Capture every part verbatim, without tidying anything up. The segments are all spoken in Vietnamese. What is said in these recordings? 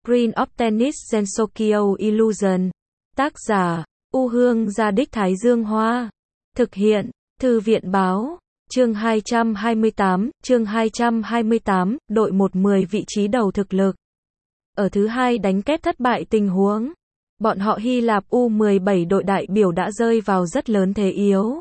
Green of Tennis Gensokyo Illusion. Tác giả, U Hương Gia Đích Thái Dương Hoa. Thực hiện, Thư viện Báo. Chương hai trăm hai mươi tám, chương hai trăm hai mươi tám, đội một mười vị trí đầu thực lực. Ở thứ hai đánh kép thất bại tình huống, bọn họ Hy Lạp U mười bảy đội đại biểu đã rơi vào rất lớn thế yếu.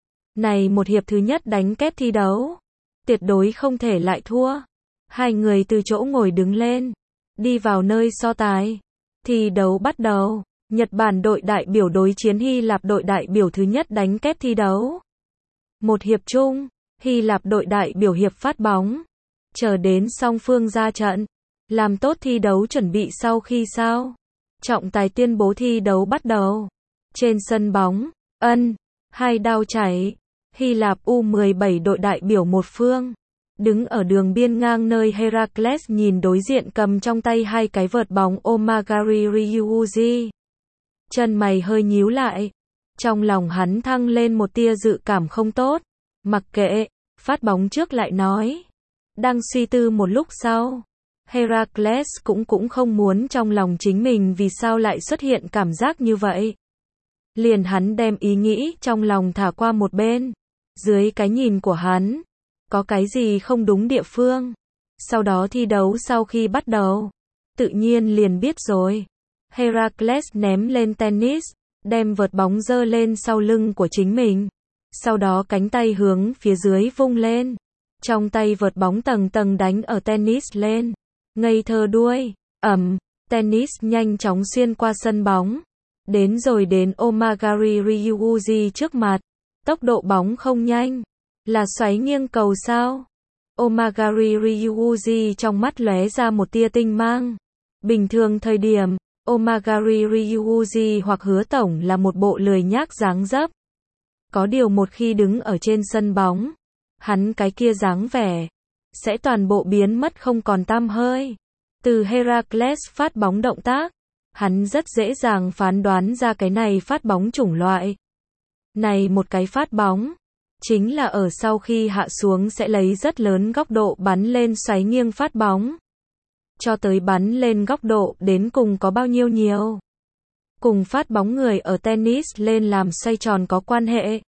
Này một hiệp thứ nhất đánh kép thi đấu, tuyệt đối không thể lại thua. Hai người từ chỗ ngồi đứng lên, đi vào nơi so tài. Thi đấu bắt đầu. Nhật Bản đội đại biểu đối chiến Hy Lạp đội đại biểu thứ nhất đánh kép thi đấu. Một hiệp chung, Hy Lạp đội đại biểu hiệp phát bóng. Chờ đến song phương ra trận, làm tốt thi đấu chuẩn bị sau khi sao. Trọng tài tuyên bố thi đấu bắt đầu. Trên sân bóng, ân, hai đao chảy. Hy Lạp U mười bảy đội đại biểu một phương. Đứng ở đường biên ngang nơi Heracles nhìn đối diện cầm trong tay hai cái vợt bóng Omagari Ryuji. Chân mày hơi nhíu lại. Trong lòng hắn thăng lên một tia dự cảm không tốt. Mặc kệ, phát bóng trước lại nói. Đang suy tư một lúc sau, Heracles cũng cũng không muốn trong lòng chính mình vì sao lại xuất hiện cảm giác như vậy. Liền hắn đem ý nghĩ trong lòng thả qua một bên. Dưới cái nhìn của hắn, có cái gì không đúng địa phương. Sau đó thi đấu sau khi bắt đầu, tự nhiên liền biết rồi. Heracles ném lên tennis, đem vợt bóng giơ lên sau lưng của chính mình. Sau đó cánh tay hướng phía dưới vung lên. Trong tay vợt bóng tầng tầng đánh ở tennis lên. Ngây thơ đuôi, ầm, tennis nhanh chóng xuyên qua sân bóng. Đến rồi đến Omagari Ryuji trước mặt. Tốc độ bóng không nhanh. Là xoáy nghiêng cầu sao? Omagari Ryuji trong mắt lóe ra một tia tinh mang. Bình thường thời điểm, Omagari Ryuji hoặc Hứa Tổng là một bộ lười nhác dáng dấp. Có điều một khi đứng ở trên sân bóng, hắn cái kia dáng vẻ sẽ toàn bộ biến mất không còn tăm hơi. Từ Heracles phát bóng động tác, hắn rất dễ dàng phán đoán ra cái này phát bóng chủng loại. Này một cái phát bóng, chính là ở sau khi hạ xuống sẽ lấy rất lớn góc độ bắn lên xoáy nghiêng phát bóng. Cho tới bắn lên góc độ đến cùng có bao nhiêu nhiều. Cùng phát bóng người ở tennis lên làm xoay tròn có quan hệ.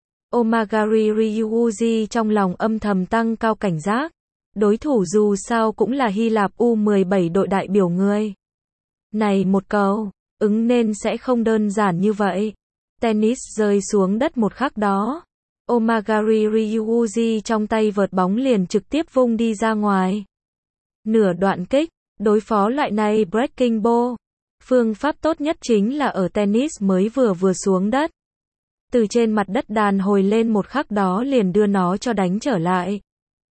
Omagari Ryuji trong lòng âm thầm tăng cao cảnh giác. Đối thủ dù sao cũng là Hy Lạp U mười bảy đội đại biểu người. Này một cầu, ứng nên sẽ không đơn giản như vậy. Tennis rơi xuống đất một khắc đó. Omagari Ryuji trong tay vợt bóng liền trực tiếp vung đi ra ngoài. Nửa đoạn kích, đối phó loại này breaking ball. Phương pháp tốt nhất chính là ở tennis mới vừa vừa xuống đất. Từ trên mặt đất đàn hồi lên một khắc đó liền đưa nó cho đánh trở lại.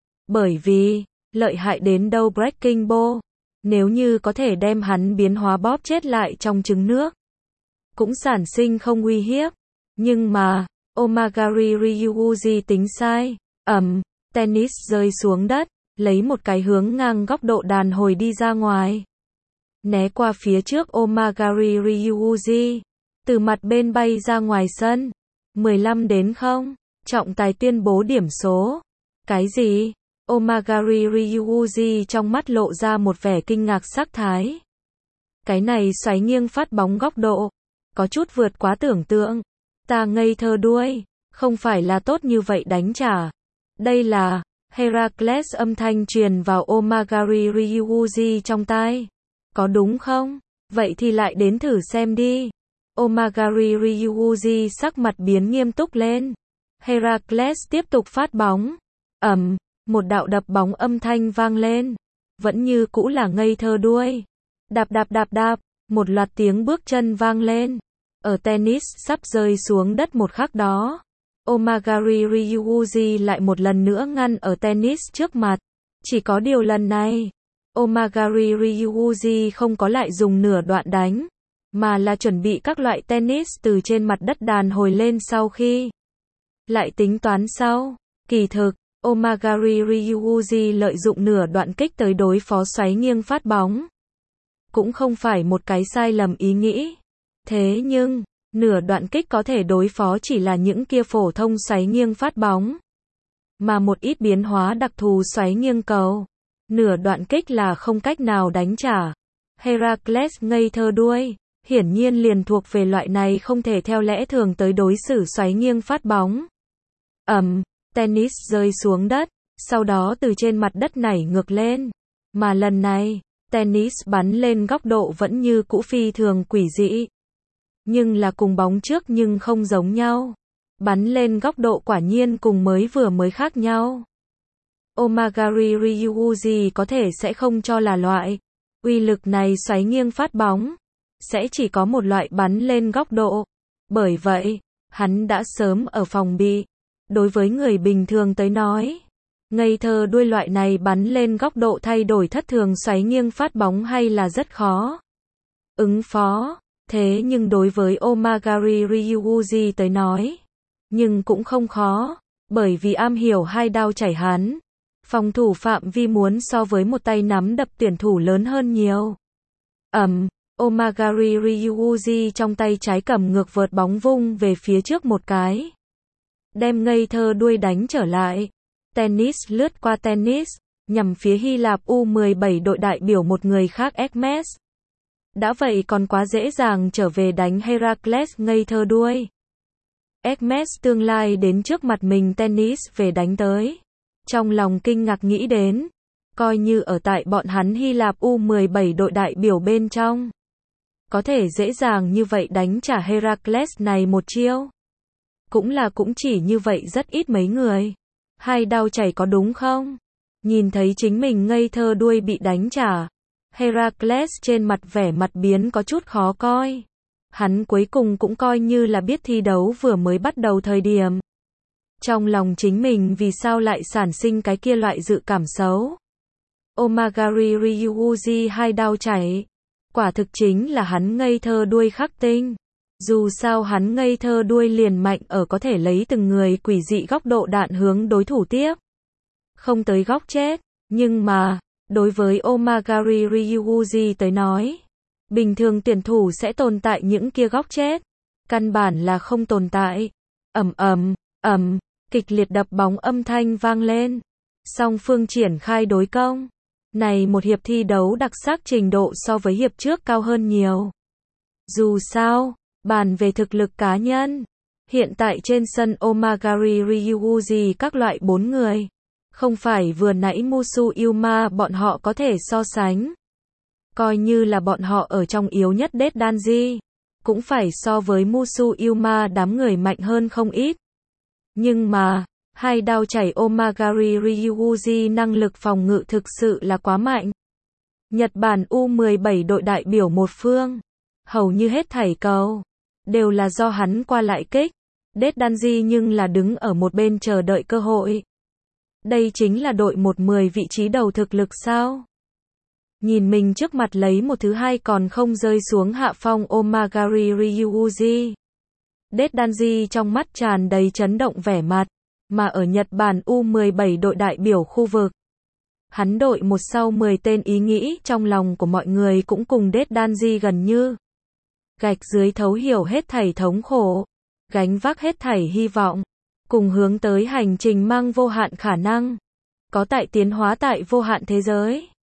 Bởi vì, lợi hại đến đâu breaking ball, nếu như có thể đem hắn biến hóa bóp chết lại trong trứng nước, cũng sản sinh không uy hiếp. Nhưng mà, Omagari Ryuji tính sai, ầm, tennis rơi xuống đất, lấy một cái hướng ngang góc độ đàn hồi đi ra ngoài. Né qua phía trước Omagari Ryuji, từ mặt bên bay ra ngoài sân. mười lăm đến không, trọng tài tuyên bố điểm số. Cái gì? Omagari Ryuji trong mắt lộ ra một vẻ kinh ngạc sắc thái. Cái này xoáy nghiêng phát bóng góc độ, có chút vượt quá tưởng tượng. Ta ngây thơ đuôi, không phải là tốt như vậy đánh trả. Đây là, Heracles âm thanh truyền vào Omagari Ryuji trong tai. Có đúng không? Vậy thì lại đến thử xem đi. Omagari Ryuji sắc mặt biến nghiêm túc lên. Heracles tiếp tục phát bóng. Ầm, một đạo đập bóng âm thanh vang lên. Vẫn như cũ là ngây thơ đuôi. Đạp đạp đạp đạp, một loạt tiếng bước chân vang lên. Ở tennis sắp rơi xuống đất một khắc đó, Omagari Ryuji lại một lần nữa ngăn ở tennis trước mặt. Chỉ có điều lần này, Omagari Ryuji không có lại dùng nửa đoạn đánh, mà là chuẩn bị các loại tennis từ trên mặt đất đàn hồi lên sau khi lại tính toán sau. Kỳ thực, Omagari Ryuji lợi dụng nửa đoạn kích tới đối phó xoáy nghiêng phát bóng. Cũng không phải một cái sai lầm ý nghĩ. Thế nhưng, nửa đoạn kích có thể đối phó chỉ là những kia phổ thông xoáy nghiêng phát bóng. Mà một ít biến hóa đặc thù xoáy nghiêng cầu, nửa đoạn kích là không cách nào đánh trả. Heracles ngây thơ đuôi, hiển nhiên liền thuộc về loại này không thể theo lẽ thường tới đối xử xoáy nghiêng phát bóng. Ầm, tennis rơi xuống đất, sau đó từ trên mặt đất nảy ngược lên. Mà lần này, tennis bắn lên góc độ vẫn như cũ phi thường quỷ dị. Nhưng là cùng bóng trước nhưng không giống nhau. Bắn lên góc độ quả nhiên cùng mới vừa mới khác nhau. Omagari Ryuuji có thể sẽ không cho là loại uy lực này xoáy nghiêng phát bóng, sẽ chỉ có một loại bắn lên góc độ. Bởi vậy, hắn đã sớm ở phòng bị. Đối với người bình thường tới nói, ngây thơ đuôi loại này bắn lên góc độ thay đổi thất thường xoáy nghiêng phát bóng hay là rất khó ứng phó. Thế nhưng đối với Omagari Ryuuji tới nói, nhưng cũng không khó, bởi vì am hiểu hai đao chảy hắn. Phòng thủ phạm vi muốn so với một tay nắm đập tuyển thủ lớn hơn nhiều. Ầm, Omagari Ryuuji trong tay trái cầm ngược vợt bóng vung về phía trước một cái. Đem ngây thơ đuôi đánh trở lại. Tennis lướt qua tennis, nhằm phía Hy Lạp U mười bảy đội đại biểu một người khác Hermes. Đã vậy còn quá dễ dàng trở về đánh Heracles ngây thơ đuôi. Hermes tương lai đến trước mặt mình tennis về đánh tới. Trong lòng kinh ngạc nghĩ đến, coi như ở tại bọn hắn Hy Lạp U mười bảy đội đại biểu bên trong, có thể dễ dàng như vậy đánh trả Heracles này một chiêu. Cũng là cũng chỉ như vậy rất ít mấy người. Hai đao chảy có đúng không? Nhìn thấy chính mình ngây thơ đuôi bị đánh trả, Heracles trên mặt vẻ mặt biến có chút khó coi. Hắn cuối cùng cũng coi như là biết thi đấu vừa mới bắt đầu thời điểm. Trong lòng chính mình vì sao lại sản sinh cái kia loại dự cảm xấu. Omagari Ryuuji hai đao chảy. Quả thực chính là hắn ngây thơ đuôi khắc tinh. Dù sao hắn ngây thơ đuôi liền mạnh ở có thể lấy từng người quỷ dị góc độ đạn hướng đối thủ tiếp. Không tới góc chết. Nhưng mà, đối với Omagari Ryuuji tới nói, bình thường tuyển thủ sẽ tồn tại những kia góc chết. Căn bản là không tồn tại. Ầm ầm, ầm, kịch liệt đập bóng âm thanh vang lên. Song phương triển khai đối công. Này một hiệp thi đấu đặc sắc trình độ so với hiệp trước cao hơn nhiều. Dù sao, bàn về thực lực cá nhân, hiện tại trên sân Omagari Ryuuji các loại bốn người, không phải vừa nãy Musu Yuma bọn họ có thể so sánh. Coi như là bọn họ ở trong yếu nhất Dead Danji, cũng phải so với Musu Yuma đám người mạnh hơn không ít. Nhưng mà, hai đao chảy Omagari Ryuuji năng lực phòng ngự thực sự là quá mạnh. Nhật Bản U mười bảy đội đại biểu một phương, hầu như hết thảy cầu đều là do hắn qua lại kích. Dead Danji nhưng là đứng ở một bên chờ đợi cơ hội. Đây chính là đội một mười vị trí đầu thực lực sao? Nhìn mình trước mặt lấy một thứ hai còn không rơi xuống hạ phong Omagari Ryuuji. Dead Danji trong mắt tràn đầy chấn động vẻ mặt, mà ở Nhật Bản U mười bảy đội đại biểu khu vực. Hắn đội một sau mười tên ý nghĩ trong lòng của mọi người cũng cùng Dead Danji gần như. Gạch dưới thấu hiểu hết thảy thống khổ, gánh vác hết thảy hy vọng, cùng hướng tới hành trình mang vô hạn khả năng, có tại tiến hóa tại vô hạn thế giới.